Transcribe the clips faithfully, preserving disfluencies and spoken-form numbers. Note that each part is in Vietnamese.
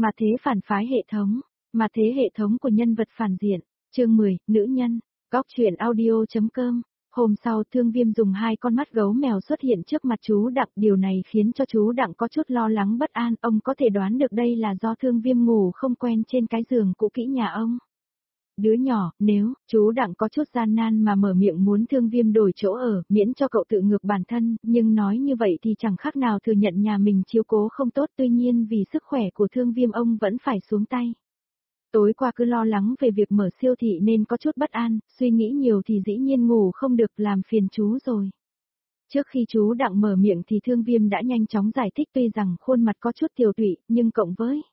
Mà thế phản phái hệ thống, mà thế hệ thống của nhân vật phản diện, chương mười, nữ nhân, góc truyện audio.com. Hôm sau Thương Viêm dùng hai con mắt gấu mèo xuất hiện trước mặt chú Đặng, điều này khiến cho chú Đặng có chút lo lắng bất an, ông có thể đoán được đây là do Thương Viêm ngủ không quen trên cái giường cũ kỹ nhà ông. Đứa nhỏ, nếu, chú Đặng có chút gian nan mà mở miệng muốn Thương Viêm đổi chỗ ở, miễn cho cậu tự ngược bản thân, nhưng nói như vậy thì chẳng khác nào thừa nhận nhà mình chiếu cố không tốt, tuy nhiên vì sức khỏe của Thương Viêm ông vẫn phải xuống tay. Tối qua cứ lo lắng về việc mở siêu thị nên có chút bất an, suy nghĩ nhiều thì dĩ nhiên ngủ không được, làm phiền chú rồi. Trước khi chú Đặng mở miệng thì Thương Viêm đã nhanh chóng giải thích, tuy rằng khuôn mặt có chút tiều tụy, nhưng cộng với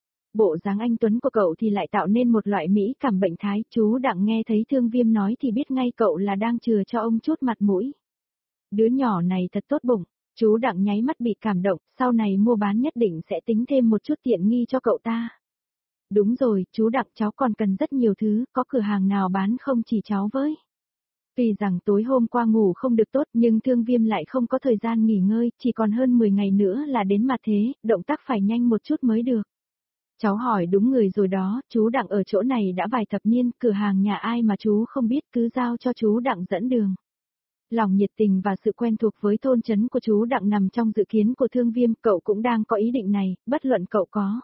bộ dáng anh tuấn của cậu thì lại tạo nên một loại mỹ cảm bệnh thái. Chú Đặng nghe thấy Thương Viêm nói thì biết ngay cậu là đang chừa cho ông chút mặt mũi. Đứa nhỏ này thật tốt bụng, chú Đặng nháy mắt bị cảm động, sau này mua bán nhất định sẽ tính thêm một chút tiện nghi cho cậu ta. Đúng rồi, chú Đặng, cháu còn cần rất nhiều thứ, có cửa hàng nào bán không chỉ cháu với. Tuy rằng tối hôm qua ngủ không được tốt nhưng Thương Viêm lại không có thời gian nghỉ ngơi, chỉ còn hơn mười ngày nữa là đến mặt thế, động tác phải nhanh một chút mới được. Cháu hỏi đúng người rồi đó, chú Đặng ở chỗ này đã vài thập niên, cửa hàng nhà ai mà chú không biết, cứ giao cho chú Đặng dẫn đường. Lòng nhiệt tình và sự quen thuộc với thôn trấn của chú Đặng nằm trong dự kiến của Thương Viêm, cậu cũng đang có ý định này, bất luận cậu có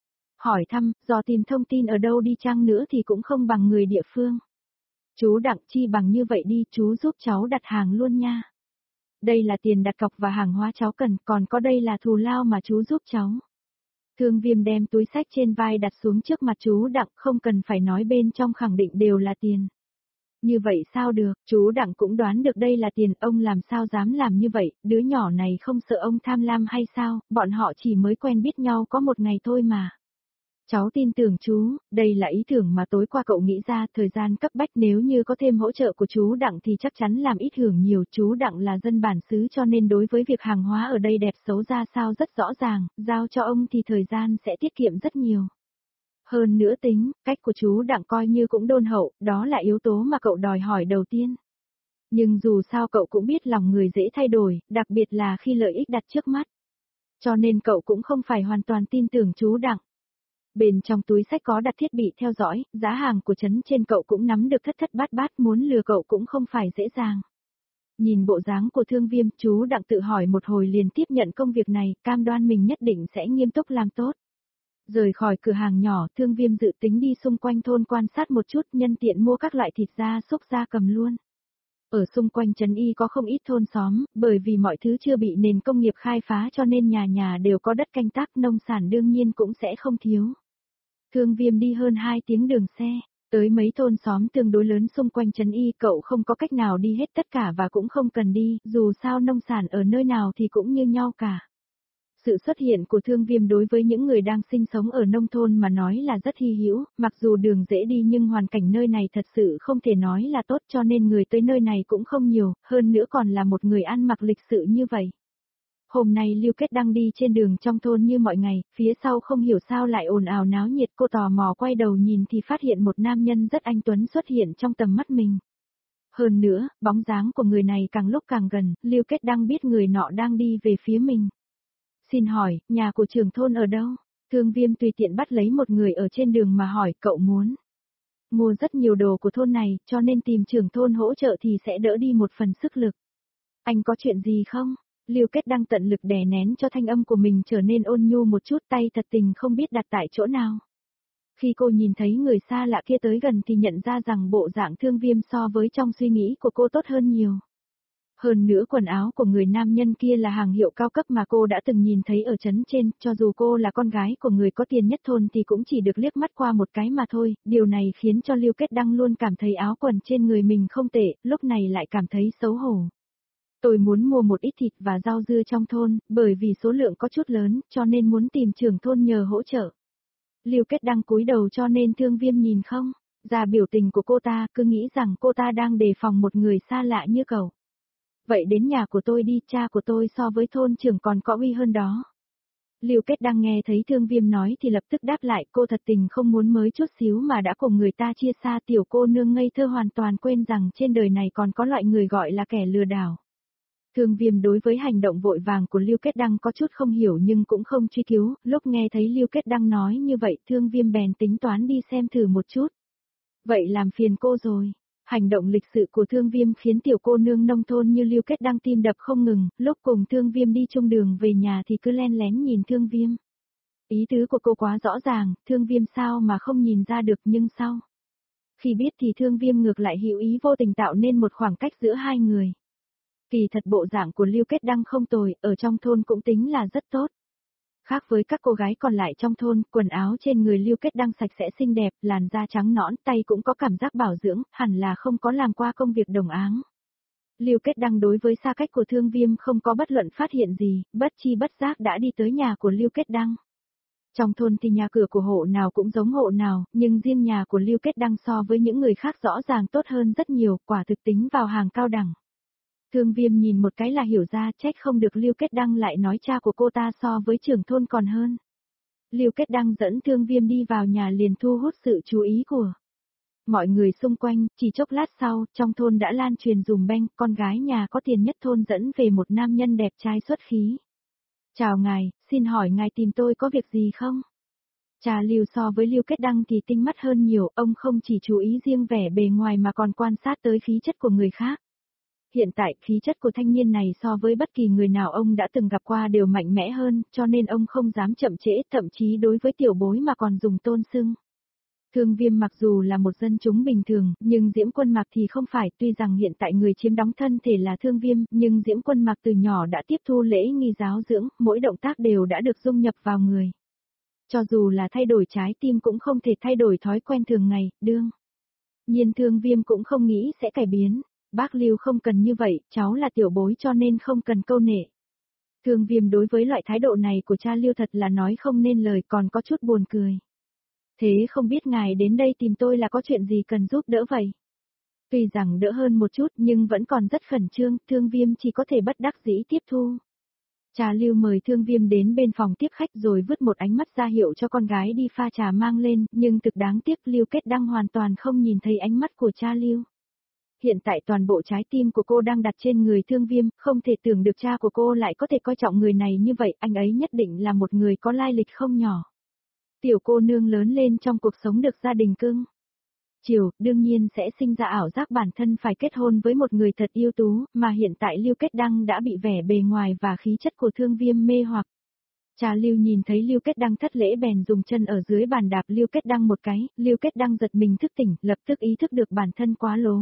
hỏi thăm, do tìm thông tin ở đâu đi chăng nữa thì cũng không bằng người địa phương. Chú Đặng, chi bằng như vậy đi, chú giúp cháu đặt hàng luôn nha. Đây là tiền đặt cọc và hàng hóa cháu cần, còn có đây là thù lao mà chú giúp cháu. Thương Viêm đem túi xách trên vai đặt xuống trước mặt chú Đặng, không cần phải nói, bên trong khẳng định đều là tiền. Như vậy sao được, chú Đặng cũng đoán được đây là tiền, ông làm sao dám làm như vậy, đứa nhỏ này không sợ ông tham lam hay sao, bọn họ chỉ mới quen biết nhau có một ngày thôi mà. Cháu tin tưởng chú, đây là ý tưởng mà tối qua cậu nghĩ ra, thời gian cấp bách, nếu như có thêm hỗ trợ của chú Đặng thì chắc chắn làm ít hưởng nhiều. Chú Đặng là dân bản xứ cho nên đối với việc hàng hóa ở đây đẹp xấu ra sao rất rõ ràng, giao cho ông thì thời gian sẽ tiết kiệm rất nhiều. Hơn nữa tính, cách của chú Đặng coi như cũng đôn hậu, đó là yếu tố mà cậu đòi hỏi đầu tiên. Nhưng dù sao cậu cũng biết lòng người dễ thay đổi, đặc biệt là khi lợi ích đặt trước mắt. Cho nên cậu cũng không phải hoàn toàn tin tưởng chú Đặng. Bên trong túi sách có đặt thiết bị theo dõi, giá hàng của trấn trên cậu cũng nắm được thất thất bát bát, muốn lừa cậu cũng không phải dễ dàng. Nhìn bộ dáng của Thương Viêm, chú Đặng tự hỏi một hồi liền tiếp nhận công việc này, cam đoan mình nhất định sẽ nghiêm túc làm tốt. Rời khỏi cửa hàng nhỏ, Thương Viêm dự tính đi xung quanh thôn quan sát một chút, nhân tiện mua các loại thịt gia súc gia cầm luôn. Ở xung quanh trấn Y có không ít thôn xóm, bởi vì mọi thứ chưa bị nền công nghiệp khai phá cho nên nhà nhà đều có đất canh tác, nông sản đương nhiên cũng sẽ không thiếu. Thương Viêm đi hơn hai tiếng đường xe, tới mấy thôn xóm tương đối lớn xung quanh trấn Y, cậu không có cách nào đi hết tất cả và cũng không cần đi, dù sao nông sản ở nơi nào thì cũng như nhau cả. Sự xuất hiện của Thương Viêm đối với những người đang sinh sống ở nông thôn mà nói là rất hy hữu, mặc dù đường dễ đi nhưng hoàn cảnh nơi này thật sự không thể nói là tốt, cho nên người tới nơi này cũng không nhiều, hơn nữa còn là một người ăn mặc lịch sự như vậy. Hôm nay Lưu Kết đang đi trên đường trong thôn như mọi ngày, phía sau không hiểu sao lại ồn ào náo nhiệt, cô tò mò quay đầu nhìn thì phát hiện một nam nhân rất anh tuấn xuất hiện trong tầm mắt mình. Hơn nữa, bóng dáng của người này càng lúc càng gần, Lưu Kết đang biết người nọ đang đi về phía mình. Xin hỏi, nhà của trưởng thôn ở đâu? Thương Viêm tùy tiện bắt lấy một người ở trên đường mà hỏi, cậu muốn mua rất nhiều đồ của thôn này, cho nên tìm trưởng thôn hỗ trợ thì sẽ đỡ đi một phần sức lực. Anh có chuyện gì không? Lưu Kết đang tận lực đè nén cho thanh âm của mình trở nên ôn nhu một chút, tay thật tình không biết đặt tại chỗ nào. Khi cô nhìn thấy người xa lạ kia tới gần thì nhận ra rằng bộ dạng Thương Viêm so với trong suy nghĩ của cô tốt hơn nhiều. Hơn nữa quần áo của người nam nhân kia là hàng hiệu cao cấp mà cô đã từng nhìn thấy ở trấn trên, cho dù cô là con gái của người có tiền nhất thôn thì cũng chỉ được liếc mắt qua một cái mà thôi, điều này khiến cho Lưu Kết Đăng luôn cảm thấy áo quần trên người mình không tệ, lúc này lại cảm thấy xấu hổ. Tôi muốn mua một ít thịt và rau dưa trong thôn, bởi vì số lượng có chút lớn, cho nên muốn tìm trưởng thôn nhờ hỗ trợ. Lưu Kết Đăng cúi đầu cho nên Thương Viêm nhìn không ra biểu tình của cô ta, cứ nghĩ rằng cô ta đang đề phòng một người xa lạ như cậu. Vậy đến nhà của tôi đi, cha của tôi so với thôn trưởng còn có uy hơn đó. Lưu Kết Đăng nghe thấy Thương Viêm nói thì lập tức đáp lại, cô thật tình không muốn mới chút xíu mà đã cùng người ta chia xa, tiểu cô nương ngây thơ hoàn toàn quên rằng trên đời này còn có loại người gọi là kẻ lừa đảo. Thương Viêm đối với hành động vội vàng của Lưu Kết Đăng có chút không hiểu nhưng cũng không truy cứu, lúc nghe thấy Lưu Kết Đăng nói như vậy Thương Viêm bèn tính toán đi xem thử một chút. Vậy làm phiền cô rồi. Hành động lịch sự của Thương Viêm khiến tiểu cô nương nông thôn như Lưu Kết Đăng tim đập không ngừng, lúc cùng Thương Viêm đi chung đường về nhà thì cứ len lén nhìn Thương Viêm. Ý tứ của cô quá rõ ràng, Thương Viêm sao mà không nhìn ra được nhưng sau. Khi biết thì Thương Viêm ngược lại hữu ý vô tình tạo nên một khoảng cách giữa hai người. Kỳ thật bộ dạng của Lưu Kết Đăng không tồi, ở trong thôn cũng tính là rất tốt. Khác với các cô gái còn lại trong thôn, quần áo trên người Lưu Kết Đăng sạch sẽ xinh đẹp, làn da trắng nõn, tay cũng có cảm giác bảo dưỡng, hẳn là không có làm qua công việc đồng áng. Lưu Kết Đăng đối với xa cách của Thương Viêm không có bất luận phát hiện gì, bất chi bất giác đã đi tới nhà của Lưu Kết Đăng. Trong thôn thì nhà cửa của hộ nào cũng giống hộ nào, nhưng riêng nhà của Lưu Kết Đăng so với những người khác rõ ràng tốt hơn rất nhiều, quả thực tính vào hàng cao đẳng. Thương Viêm nhìn một cái là hiểu ra, trách không được Lưu Kết Đăng lại nói cha của cô ta so với trưởng thôn còn hơn. Lưu Kết Đăng dẫn Thương Viêm đi vào nhà liền thu hút sự chú ý của mọi người xung quanh, chỉ chốc lát sau, trong thôn đã lan truyền dùm beng, con gái nhà có tiền nhất thôn dẫn về một nam nhân đẹp trai xuất khí. Chào ngài, xin hỏi ngài tìm tôi có việc gì không? Cha Lưu so với Lưu Kết Đăng thì tinh mắt hơn nhiều, ông không chỉ chú ý riêng vẻ bề ngoài mà còn quan sát tới khí chất của người khác. Hiện tại, khí chất của thanh niên này so với bất kỳ người nào ông đã từng gặp qua đều mạnh mẽ hơn, cho nên ông không dám chậm trễ, thậm chí đối với tiểu bối mà còn dùng tôn xưng. Thương Viêm mặc dù là một dân chúng bình thường, nhưng Diễm Quân Mặc thì không phải, tuy rằng hiện tại người chiếm đóng thân thể là Thương Viêm, nhưng Diễm Quân Mặc từ nhỏ đã tiếp thu lễ nghi giáo dưỡng, mỗi động tác đều đã được dung nhập vào người. Cho dù là thay đổi trái tim cũng không thể thay đổi thói quen thường ngày, đương nhiên Thương Viêm cũng không nghĩ sẽ cải biến. Bác Lưu không cần như vậy, cháu là tiểu bối cho nên không cần câu nệ. Thương Viêm đối với loại thái độ này của cha Lưu thật là nói không nên lời, còn có chút buồn cười. Thế không biết ngài đến đây tìm tôi là có chuyện gì cần giúp đỡ vậy? Tuy rằng đỡ hơn một chút nhưng vẫn còn rất khẩn trương, Thương Viêm chỉ có thể bất đắc dĩ tiếp thu. Cha Lưu mời Thương Viêm đến bên phòng tiếp khách rồi vứt một ánh mắt ra hiệu cho con gái đi pha trà mang lên, nhưng thực đáng tiếc Lưu Kết Đăng hoàn toàn không nhìn thấy ánh mắt của cha Lưu. Hiện tại toàn bộ trái tim của cô đang đặt trên người Thương Viêm, không thể tưởng được cha của cô lại có thể coi trọng người này như vậy, anh ấy nhất định là một người có lai lịch không nhỏ. Tiểu cô nương lớn lên trong cuộc sống được gia đình cưng chiều, đương nhiên sẽ sinh ra ảo giác bản thân phải kết hôn với một người thật ưu tú, mà hiện tại Lưu Kết Đăng đã bị vẻ bề ngoài và khí chất của Thương Viêm mê hoặc. Cha Lưu nhìn thấy Lưu Kết Đăng thất lễ bèn dùng chân ở dưới bàn đạp Lưu Kết Đăng một cái, Lưu Kết Đăng giật mình thức tỉnh, lập tức ý thức được bản thân quá lố.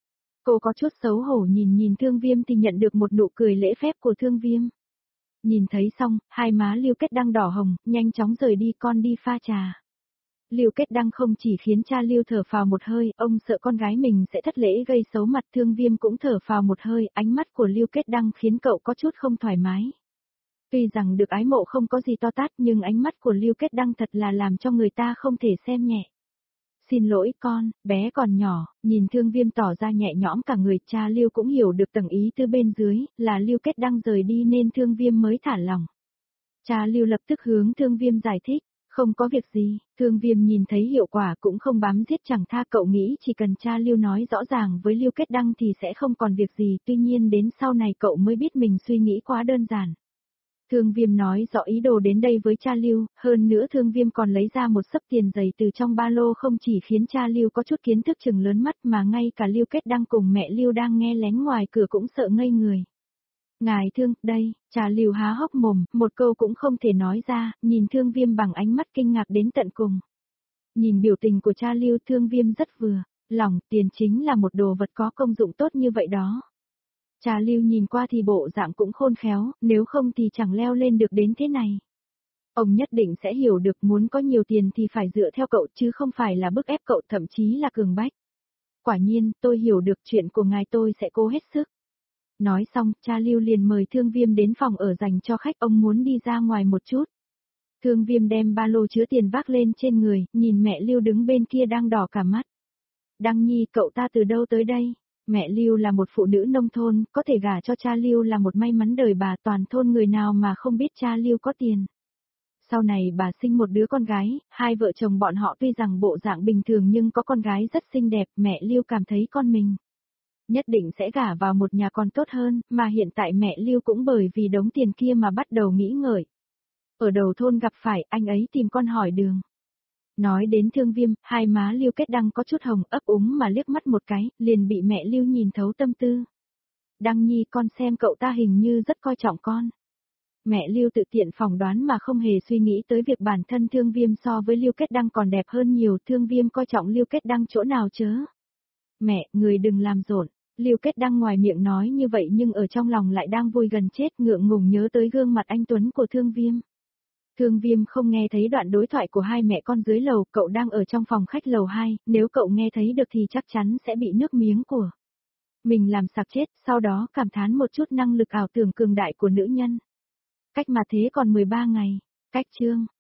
Cô có chút xấu hổ nhìn nhìn Thương Viêm thì nhận được một nụ cười lễ phép của Thương Viêm. Nhìn thấy xong, hai má Lưu Kết Đăng đỏ hồng, nhanh chóng rời đi, con đi pha trà. Lưu Kết Đăng không chỉ khiến cha Lưu thở phào một hơi, ông sợ con gái mình sẽ thất lễ gây xấu mặt, Thương Viêm cũng thở phào một hơi, ánh mắt của Lưu Kết Đăng khiến cậu có chút không thoải mái. Tuy rằng được ái mộ không có gì to tát nhưng ánh mắt của Lưu Kết Đăng thật là làm cho người ta không thể xem nhẹ. Xin lỗi con, bé còn nhỏ, nhìn Thương Viêm tỏ ra nhẹ nhõm cả người, cha Lưu cũng hiểu được tầng ý từ bên dưới, là Lưu Kết Đăng rời đi nên Thương Viêm mới thả lòng. Cha Lưu lập tức hướng Thương Viêm giải thích, không có việc gì, Thương Viêm nhìn thấy hiệu quả cũng không bám giết chẳng tha, cậu nghĩ chỉ cần cha Lưu nói rõ ràng với Lưu Kết Đăng thì sẽ không còn việc gì, tuy nhiên đến sau này cậu mới biết mình suy nghĩ quá đơn giản. Thương Viêm nói rõ ý đồ đến đây với cha Lưu, hơn nữa Thương Viêm còn lấy ra một xấp tiền giấy từ trong ba lô, không chỉ khiến cha Lưu có chút kiến thức chừng lớn mắt mà ngay cả Lưu Kết Đăng cùng mẹ Lưu đang nghe lén ngoài cửa cũng sợ ngây người. Ngài Thương, đây, cha Lưu há hốc mồm, một câu cũng không thể nói ra, nhìn Thương Viêm bằng ánh mắt kinh ngạc đến tận cùng. Nhìn biểu tình của cha Lưu, Thương Viêm rất vừa lòng, tiền chính là một đồ vật có công dụng tốt như vậy đó. Cha Lưu nhìn qua thì bộ dạng cũng khôn khéo, nếu không thì chẳng leo lên được đến thế này. Ông nhất định sẽ hiểu được muốn có nhiều tiền thì phải dựa theo cậu chứ không phải là bức ép cậu, thậm chí là cường bách. Quả nhiên, tôi hiểu được chuyện của ngài, tôi sẽ cố hết sức. Nói xong, cha Lưu liền mời Thương Viêm đến phòng ở dành cho khách, ông muốn đi ra ngoài một chút. Thương Viêm đem ba lô chứa tiền vác lên trên người, nhìn mẹ Lưu đứng bên kia đang đỏ cả mắt. Đăng Nhi, cậu ta từ đâu tới đây? Mẹ Lưu là một phụ nữ nông thôn, có thể gả cho cha Lưu là một may mắn đời bà, toàn thôn người nào mà không biết cha Lưu có tiền. Sau này bà sinh một đứa con gái, hai vợ chồng bọn họ tuy rằng bộ dạng bình thường nhưng có con gái rất xinh đẹp, mẹ Lưu cảm thấy con mình Nhất định sẽ gả vào một nhà còn tốt hơn, mà hiện tại mẹ Lưu cũng bởi vì đống tiền kia mà bắt đầu nghĩ ngợi. Ở đầu thôn gặp phải, anh ấy tìm con hỏi đường. Nói đến Thương Viêm, hai má Lưu Kết Đăng có chút hồng, ấp úng mà liếc mắt một cái, liền bị mẹ Lưu nhìn thấu tâm tư. Đăng Nhi, con xem cậu ta hình như rất coi trọng con. Mẹ Lưu tự tiện phỏng đoán mà không hề suy nghĩ tới việc bản thân Thương Viêm so với Lưu Kết Đăng còn đẹp hơn nhiều, Thương Viêm coi trọng Lưu Kết Đăng chỗ nào chớ. Mẹ, người đừng làm rộn. Lưu Kết Đăng ngoài miệng nói như vậy nhưng ở trong lòng lại đang vui gần chết, ngượng ngùng nhớ tới gương mặt anh Tuấn của Thương Viêm. Thương Viêm không nghe thấy đoạn đối thoại của hai mẹ con dưới lầu, cậu đang ở trong phòng khách lầu hai, nếu cậu nghe thấy được thì chắc chắn sẽ bị nước miếng của mình làm sặc chết, sau đó cảm thán một chút năng lực ảo tưởng cường đại của nữ nhân. Cách mà thế còn mười ba ngày, cách chương.